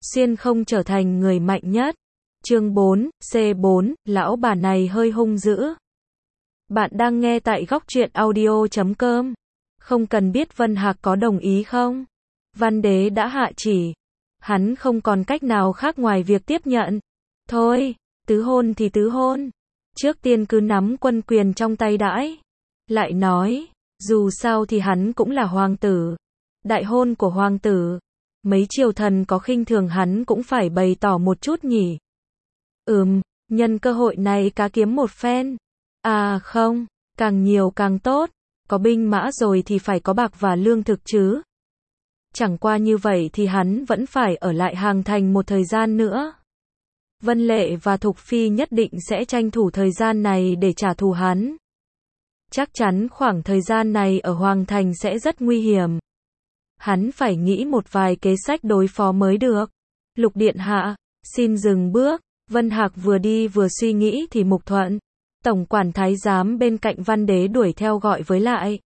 xuyên không trở thành người mạnh nhất. Chương 4, C4, lão bà này hơi hung dữ. Bạn đang nghe tại góc truyện audio.com. Không cần biết Vân Hạc có đồng ý không? Văn Đế đã hạ chỉ. Hắn không còn cách nào khác ngoài việc tiếp nhận. Thôi, tứ hôn thì tứ hôn. Trước tiên cứ nắm quân quyền trong tay đãi. Lại nói, dù sao thì hắn cũng là hoàng tử. Đại hôn của hoàng tử. Mấy triều thần có khinh thường hắn cũng phải bày tỏ một chút nhỉ. Nhân cơ hội này cá kiếm một phen. À không, càng nhiều càng tốt. Có binh mã rồi thì phải có bạc và lương thực chứ. Chẳng qua như vậy thì hắn vẫn phải ở lại Hàng Thành một thời gian nữa. Vân Lệ và Thục Phi nhất định sẽ tranh thủ thời gian này để trả thù hắn. Chắc chắn khoảng thời gian này ở Hoàng Thành sẽ rất nguy hiểm. Hắn phải nghĩ một vài kế sách đối phó mới được. Lục điện hạ, xin dừng bước. Vân Hạc vừa đi vừa suy nghĩ thì Mục Thuận, tổng quản thái giám bên cạnh Văn Đế đuổi theo gọi với lại.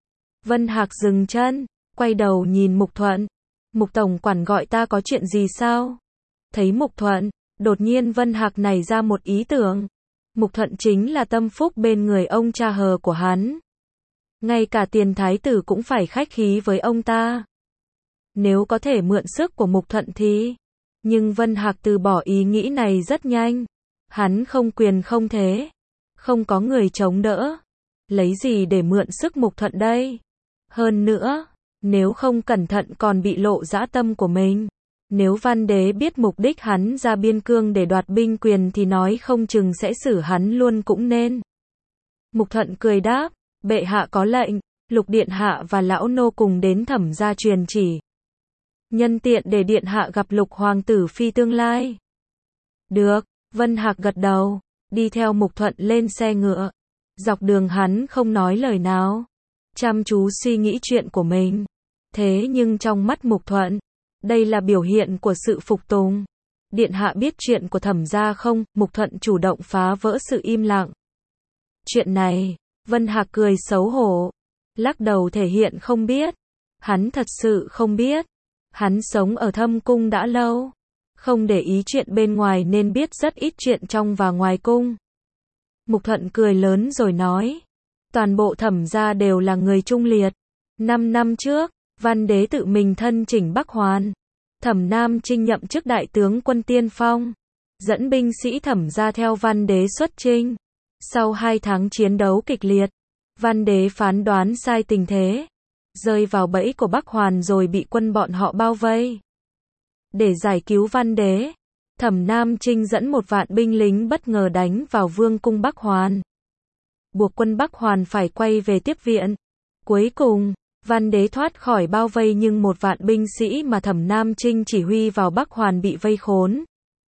Vân Hạc dừng chân, quay đầu nhìn Mục Thuận. Mục tổng quản gọi ta có chuyện gì sao? Thấy Mục Thuận, đột nhiên Vân Hạc nảy ra một ý tưởng. Mục Thuận chính là tâm phúc bên người ông cha hờ của hắn. Ngay cả tiền thái tử cũng phải khách khí với ông ta. Nếu có thể mượn sức của Mục Thuận thì... Nhưng Vân Hạc từ bỏ ý nghĩ này rất nhanh. Hắn không quyền không thế. Không có người chống đỡ. Lấy gì để mượn sức Mục Thuận đây? Hơn nữa, nếu không cẩn thận còn bị lộ dã tâm của mình. Nếu Văn Đế biết mục đích hắn ra biên cương để đoạt binh quyền thì nói không chừng sẽ xử hắn luôn cũng nên. Mục Thuận cười đáp, bệ hạ có lệnh, Lục điện hạ và lão nô cùng đến Thẩm gia truyền chỉ. Nhân tiện để điện hạ gặp Lục hoàng tử phi tương lai. Được, Vân Hạc gật đầu, đi theo Mục Thuận lên xe ngựa. Dọc đường hắn không nói lời nào, chăm chú suy nghĩ chuyện của mình. Thế nhưng trong mắt Mục Thuận, đây là biểu hiện của sự phục tùng. Điện hạ biết chuyện của Thẩm gia không? Mục Thuận chủ động phá vỡ sự im lặng. Chuyện này, Vân Hạc cười xấu hổ, lắc đầu thể hiện không biết. Hắn thật sự không biết. Hắn sống ở Thâm cung đã lâu, không để ý chuyện bên ngoài nên biết rất ít chuyện trong và ngoài cung. Mục Thuận cười lớn rồi nói, toàn bộ Thẩm gia đều là người trung liệt. 5 năm trước, Văn Đế tự mình thân chỉnh Bắc Hoàn. Thẩm Nam Trinh nhậm chức đại tướng quân tiên phong, dẫn binh sĩ Thẩm gia theo Văn Đế xuất chinh. Sau 2 tháng chiến đấu kịch liệt, Văn Đế phán đoán sai tình thế, rơi vào bẫy của Bắc Hoàn rồi bị quân bọn họ bao vây. Để giải cứu Văn Đế, Thẩm Nam Trinh dẫn 1 vạn binh lính bất ngờ đánh vào vương cung Bắc Hoàn, buộc quân Bắc Hoàn phải quay về tiếp viện. Cuối cùng, Văn Đế thoát khỏi bao vây nhưng 1 vạn binh sĩ mà Thẩm Nam Trinh chỉ huy vào Bắc Hoàn bị vây khốn.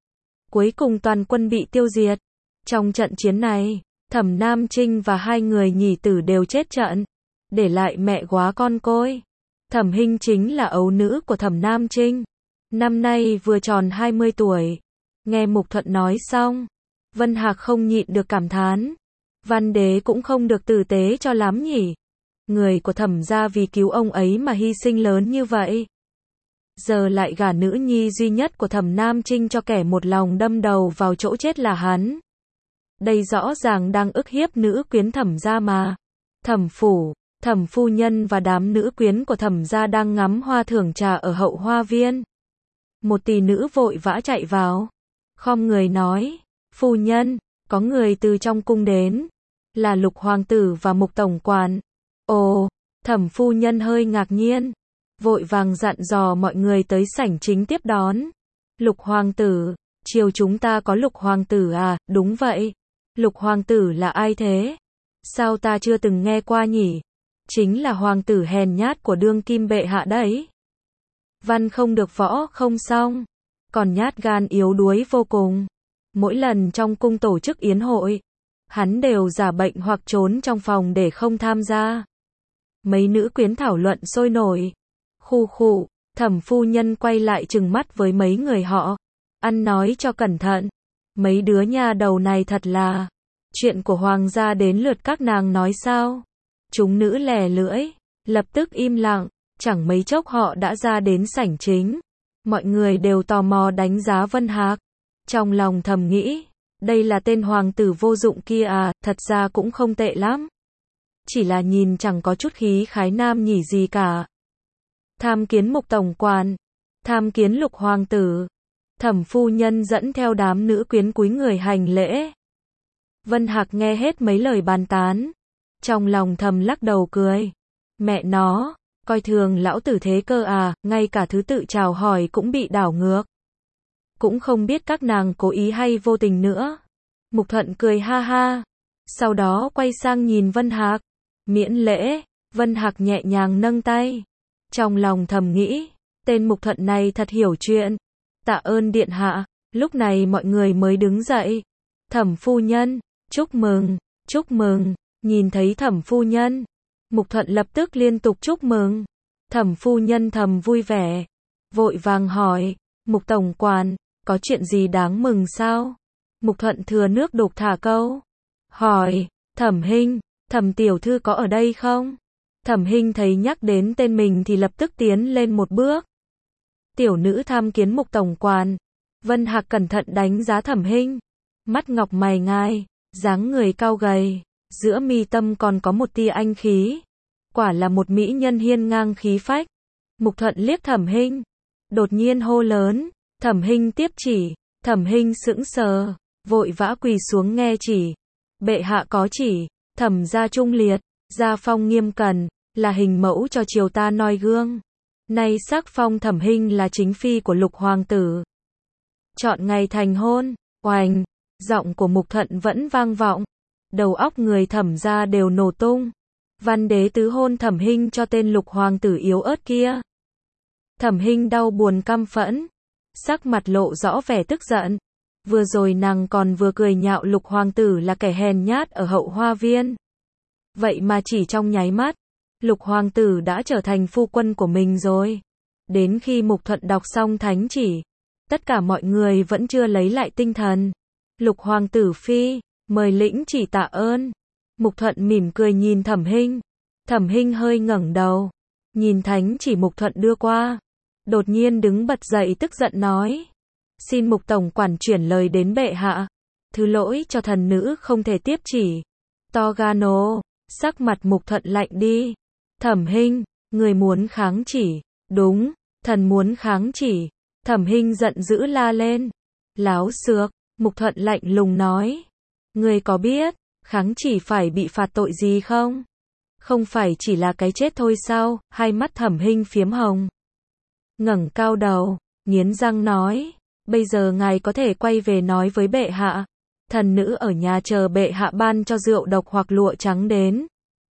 Cuối cùng toàn quân bị tiêu diệt. Trong trận chiến này, Thẩm Nam Trinh và 2 người nhì tử đều chết trận, để lại mẹ góa con côi. Thẩm Hinh chính là ấu nữ của Thẩm Nam Trinh, năm nay vừa tròn 20 tuổi. Nghe Mục Thuận nói xong, Vân Hạc không nhịn được cảm thán, Văn Đế cũng không được tử tế cho lắm nhỉ. Người của Thẩm gia vì cứu ông ấy mà hy sinh lớn như vậy, giờ lại gả nữ nhi duy nhất của Thẩm Nam Trinh cho kẻ một lòng đâm đầu vào chỗ chết là hắn. Đây rõ ràng đang ức hiếp nữ quyến Thẩm gia mà. Thẩm phủ, Thẩm phu nhân và đám nữ quyến của Thẩm gia đang ngắm hoa thưởng trà ở hậu hoa viên. Một tỷ nữ vội vã chạy vào, khom người nói, phu nhân, có người từ trong cung đến, là Lục hoàng tử và Mục tổng quản. Ồ, Thẩm phu nhân hơi ngạc nhiên, vội vàng dặn dò mọi người tới sảnh chính tiếp đón. Lục hoàng tử, chiều chúng ta có Lục hoàng tử à? Đúng vậy. Lục hoàng tử là ai thế? Sao ta chưa từng nghe qua nhỉ? Chính là hoàng tử hèn nhát của đương kim bệ hạ đấy. Văn không được võ không xong, còn nhát gan yếu đuối vô cùng. Mỗi lần trong cung tổ chức yến hội, hắn đều giả bệnh hoặc trốn trong phòng để không tham gia. Mấy nữ quyến thảo luận sôi nổi. Khu khụ, Thẩm phu nhân quay lại trừng mắt với mấy người họ. Ăn nói cho cẩn thận. Mấy đứa nhà đầu này thật là... Chuyện của hoàng gia đến lượt các nàng nói sao? Chúng nữ lè lưỡi, lập tức im lặng. Chẳng mấy chốc họ đã ra đến sảnh chính. Mọi người đều tò mò đánh giá Vân Hạc. Trong lòng thầm nghĩ, đây là tên hoàng tử vô dụng kia à, thật ra cũng không tệ lắm. Chỉ là nhìn chẳng có chút khí khái nam nhỉ gì cả. Tham kiến Mục tổng quản, tham kiến Lục hoàng tử. Thẩm phu nhân dẫn theo đám nữ quyến cúi người hành lễ. Vân Hạc nghe hết mấy lời bàn tán, trong lòng thầm lắc đầu cười. Mẹ nó, coi thường lão tử thế cơ à, ngay cả thứ tự chào hỏi cũng bị đảo ngược. Cũng không biết các nàng cố ý hay vô tình nữa. Mục Thuận cười ha ha, sau đó quay sang nhìn Vân Hạc. Miễn lễ. Vân Hạc nhẹ nhàng nâng tay. Trong lòng thầm nghĩ, tên Mục Thuận này thật hiểu chuyện. Tạ ơn điện hạ. Lúc này mọi người mới đứng dậy. Thẩm phu nhân, chúc mừng, chúc mừng. Nhìn thấy thẩm phu nhân, Mục Thuận lập tức liên tục chúc mừng. Thẩm phu nhân thầm vui vẻ, vội vàng hỏi, Mục tổng quản, có chuyện gì đáng mừng sao? Mục Thuận thừa nước đục thả câu, hỏi, Thẩm Hinh, Thẩm tiểu thư có ở đây không? Thẩm Hinh thấy nhắc đến tên mình thì lập tức tiến lên một bước. Tiểu nữ tham kiến Mục tổng quản. Vân Hạc cẩn thận đánh giá Thẩm Hinh, mắt ngọc mày ngai, dáng người cao gầy, giữa mi tâm còn có một tia anh khí. Quả là một mỹ nhân hiên ngang khí phách. Mục Thuận liếc Thẩm Hinh, đột nhiên hô lớn, Thẩm Hinh tiếp chỉ. Thẩm Hinh sững sờ, vội vã quỳ xuống nghe chỉ. Bệ hạ có chỉ, Thẩm gia trung liệt, gia phong nghiêm cẩn, là hình mẫu cho triều ta noi gương. Nay sắc phong Thẩm Hinh là chính phi của Lục hoàng tử. Chọn ngày thành hôn. Oành, giọng của Mục Thuận vẫn vang vọng. Đầu óc người Thẩm gia đều nổ tung. Văn đế tứ hôn Thẩm Hinh cho tên Lục hoàng tử yếu ớt kia. Thẩm Hinh đau buồn căm phẫn, sắc mặt lộ rõ vẻ tức giận. Vừa rồi nàng còn vừa cười nhạo Lục hoàng tử là kẻ hèn nhát ở hậu hoa viên. Vậy mà chỉ trong nháy mắt, Lục hoàng tử đã trở thành phu quân của mình rồi. Đến khi Mục Thuận đọc xong thánh chỉ, tất cả mọi người vẫn chưa lấy lại tinh thần. Lục hoàng tử phi, mời lĩnh chỉ tạ ơn. Mục Thuận mỉm cười nhìn Thẩm Hinh. Thẩm Hinh hơi ngẩng đầu, nhìn thánh chỉ Mục Thuận đưa qua. Đột nhiên đứng bật dậy tức giận nói. Xin Mục tổng quản chuyển lời đến bệ hạ. Thứ lỗi cho thần nữ không thể tiếp chỉ. To gan ồ, sắc mặt Mục Thuận lạnh đi. Thẩm Hinh, người muốn kháng chỉ. Đúng, thần muốn kháng chỉ. Thẩm Hinh giận dữ la lên. Láo xược, Mục Thuận lạnh lùng nói. Người có biết, kháng chỉ phải bị phạt tội gì không? Không phải chỉ là cái chết thôi sao? Hai mắt Thẩm Hinh phiếm hồng, ngẩng cao đầu, nghiến răng nói. Bây giờ ngài có thể quay về nói với bệ hạ. Thần nữ ở nhà chờ bệ hạ ban cho rượu độc hoặc lụa trắng đến.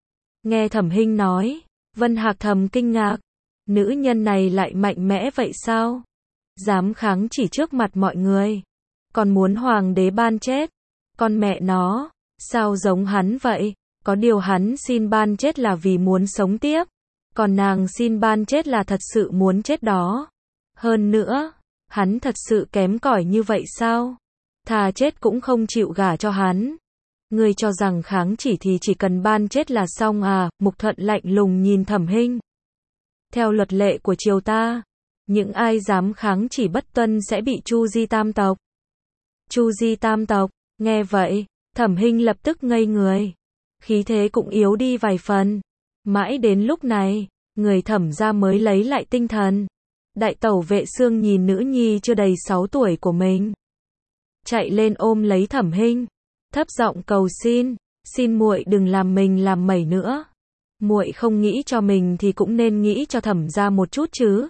Nghe Thẩm Hinh nói, Vân Hạc thầm kinh ngạc. Nữ nhân này lại mạnh mẽ vậy sao? Dám kháng chỉ trước mặt mọi người. Còn muốn hoàng đế ban chết. Con mẹ nó, sao giống hắn vậy? Có điều hắn xin ban chết là vì muốn sống tiếp. Còn nàng xin ban chết là thật sự muốn chết đó. Hơn nữa, hắn thật sự kém cỏi như vậy sao? Thà chết cũng không chịu gả cho hắn. Ngươi cho rằng kháng chỉ thì chỉ cần ban chết là xong à? Mục Thuận lạnh lùng nhìn Thẩm Hinh. Theo luật lệ của triều ta, những ai dám kháng chỉ bất tuân sẽ bị tru di tam tộc. Tru di tam tộc, nghe vậy, Thẩm Hinh lập tức ngây người. Khí thế cũng yếu đi vài phần. Mãi đến lúc này, người Thẩm gia mới lấy lại tinh thần. Đại tẩu Vệ Xương nhìn nữ nhi chưa đầy 6 tuổi của mình, chạy lên ôm lấy Thẩm Hinh, thấp giọng cầu xin, xin muội đừng làm mình làm mẩy nữa. Muội không nghĩ cho mình thì cũng nên nghĩ cho Thẩm gia một chút chứ.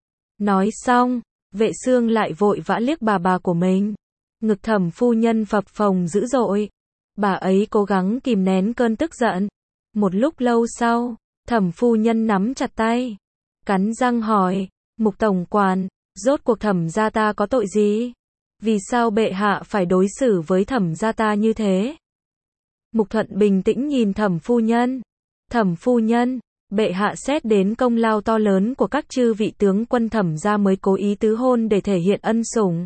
Nói xong, Vệ Xương lại vội vã liếc bà của mình. Ngực Thẩm phu nhân phập phồng dữ dội. Bà ấy cố gắng kìm nén cơn tức giận. Một lúc lâu sau, Thẩm phu nhân nắm chặt tay, cắn răng hỏi, Mục tổng quản, rốt cuộc Thẩm gia ta có tội gì? Vì sao bệ hạ phải đối xử với Thẩm gia ta như thế? Mục Thuận bình tĩnh nhìn Thẩm phu nhân. Thẩm phu nhân, bệ hạ xét đến công lao to lớn của các chư vị tướng quân Thẩm gia mới cố ý tứ hôn để thể hiện ân sủng.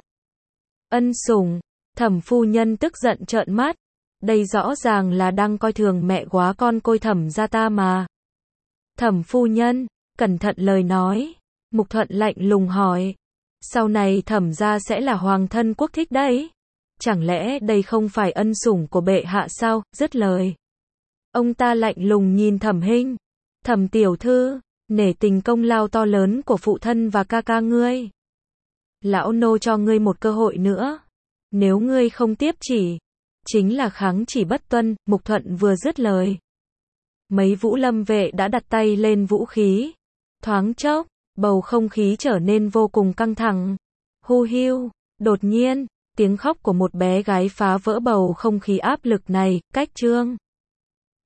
Ân sủng? Thẩm phu nhân tức giận trợn mắt. Đây rõ ràng là đang coi thường mẹ góa con côi Thẩm gia ta mà. Thẩm phu nhân, cẩn thận lời nói. Mục Thuận lạnh lùng hỏi. Sau này Thẩm gia sẽ là hoàng thân quốc thích đấy. Chẳng lẽ đây không phải ân sủng của bệ hạ sao? Dứt lời, ông ta lạnh lùng nhìn Thẩm Hinh. Thẩm tiểu thư, nể tình công lao to lớn của phụ thân và ca ca ngươi, lão nô cho ngươi một cơ hội nữa. Nếu ngươi không tiếp chỉ, chính là kháng chỉ bất tuân. Mục Thuận vừa dứt lời, mấy Vũ Lâm vệ đã đặt tay lên vũ khí. Thoáng chốc, bầu không khí trở nên vô cùng căng thẳng. Hu hiu, đột nhiên, tiếng khóc của một bé gái phá vỡ bầu không khí áp lực này. Cách Chương